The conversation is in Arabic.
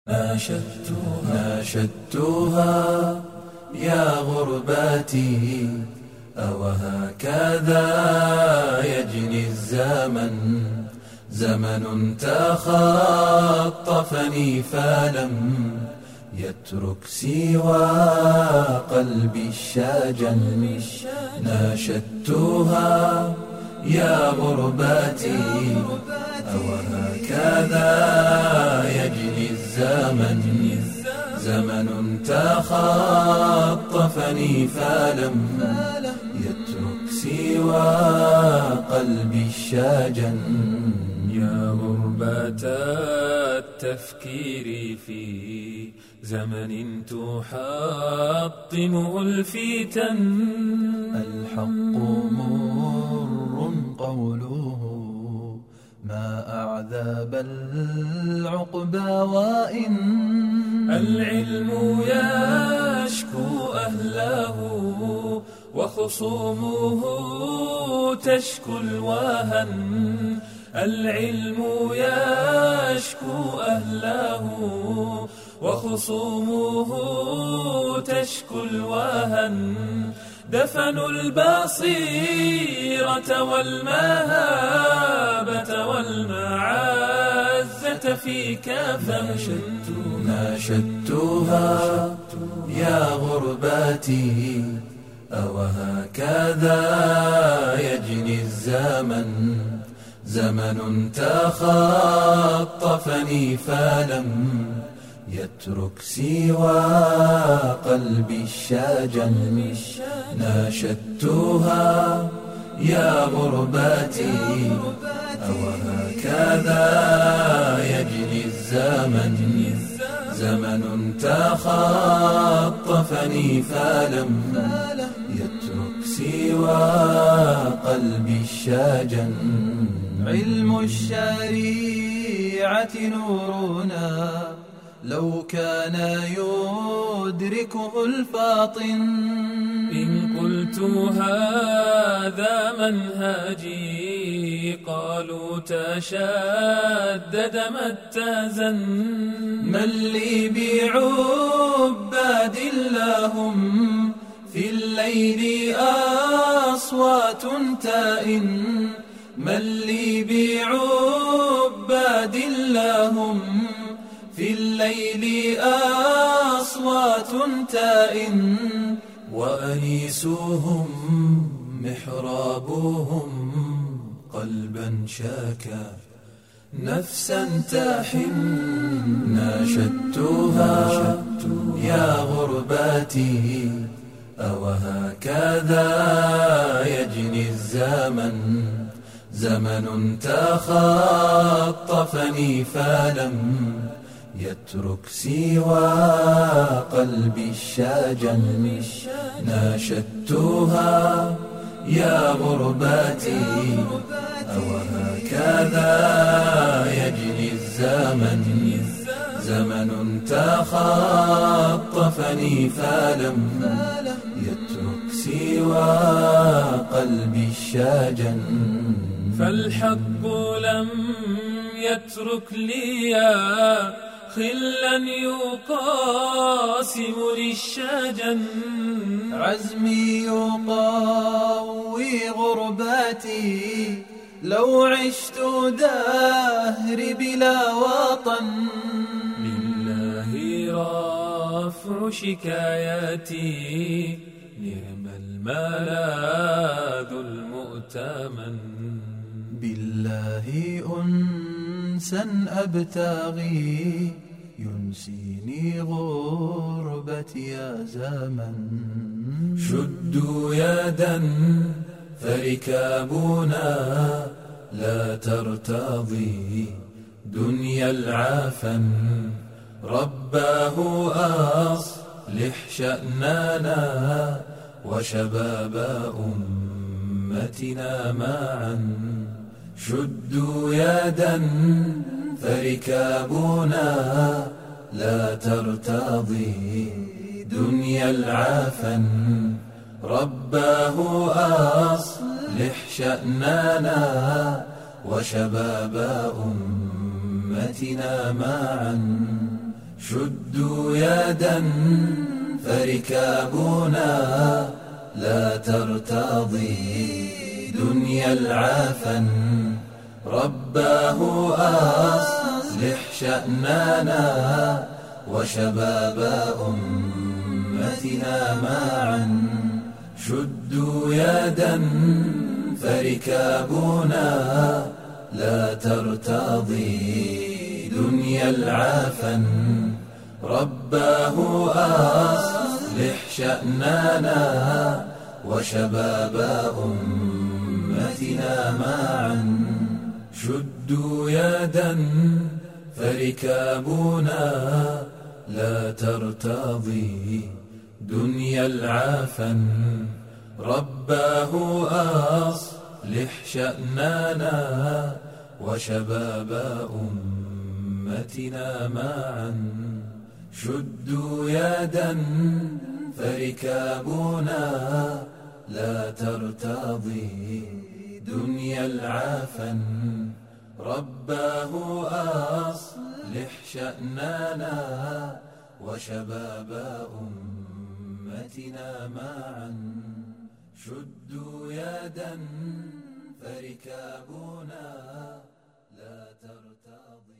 ناشدتها يا غرباتي أوهكذا يجني الزمن زمن تخطفني فلم يترك سوى قلبي الشجن ناشدتها يا غرباتي أوهكذا يجني الزمن زمن تخطفني فلم يترك سوى قلبي الشجن يا غربة التفكير في زمن تحطمه الفتن الحق مر قوله ما أعذب العقبى وإن العلم يشكو أهله وخصومه تشكو الوهن العلم يشكو أهله وخصومه تشكو الوهن دفنوا البصيرة والمهابة والمعزة في كفن ناشدتها يا غرباتي أوهكذا يجني الزمن زمن تخطفني فلم يترك سوى قلبي الشجن ناشدتها يا غرباتي أوهكذا يجني الزمن زمن تخطفني فلم يترك سوى قلبي الشجن علم الشريعة نورنا لو كان يدركه الفاطن إن قلت هذا منهجي قالوا تشدد ما اتزن من لي بعباد لهم في الليل أصوات تائن من لي بعباد لهم في الليل أصوات تائن وأنيسهم محرابهم قلبا شاكا نفسا تحن ناشدتها يا غرباتي أوهكذا يجني الزمن زمن تخطفني فلم يترك سوى قلبي الشجن ناشدتها يا غرباتي أوهكذا يجني الزمن زمن تخطفني فلم يترك سوى قلبي الشجن فالحق لم يترك لي خلا يقاسم للشجن عزمي يقوي غرباتي لو عشت دهري بلا وطن لله رفع شكاياتي نعم الملاذ المؤتمن بالله أنسا أبتغي ينسيني غربتي يا زمن شدوا يدا فركابنا لا ترتضي دنيا العفن رباه أصلح شأننا وشباب أمتنا معا شدوا يدا فركابنا لا ترتضي دنيا العفن رباه أصلح شأننا وشباب أمتنا معا شدوا يدا فركابنا لا ترتضي دنيا العفن. رباه أصلح شأننا وشباب أمتنا معا. شدوا يدا فركابنا لا ترتضي دنيا العفن. رباه أصلح شأننا وشباب أمتنا معا. شدوا يدا فركابنا لا ترتضي دنيا العفن. رباه أصلح شأننا وشباب أمتنا معا. شدوا يدا فركابنا لا ترتضي دنيا العفن. رباه أصلح شأننا وشباب أمتنا معا. شدوا يدا فركابنا لا ترتضي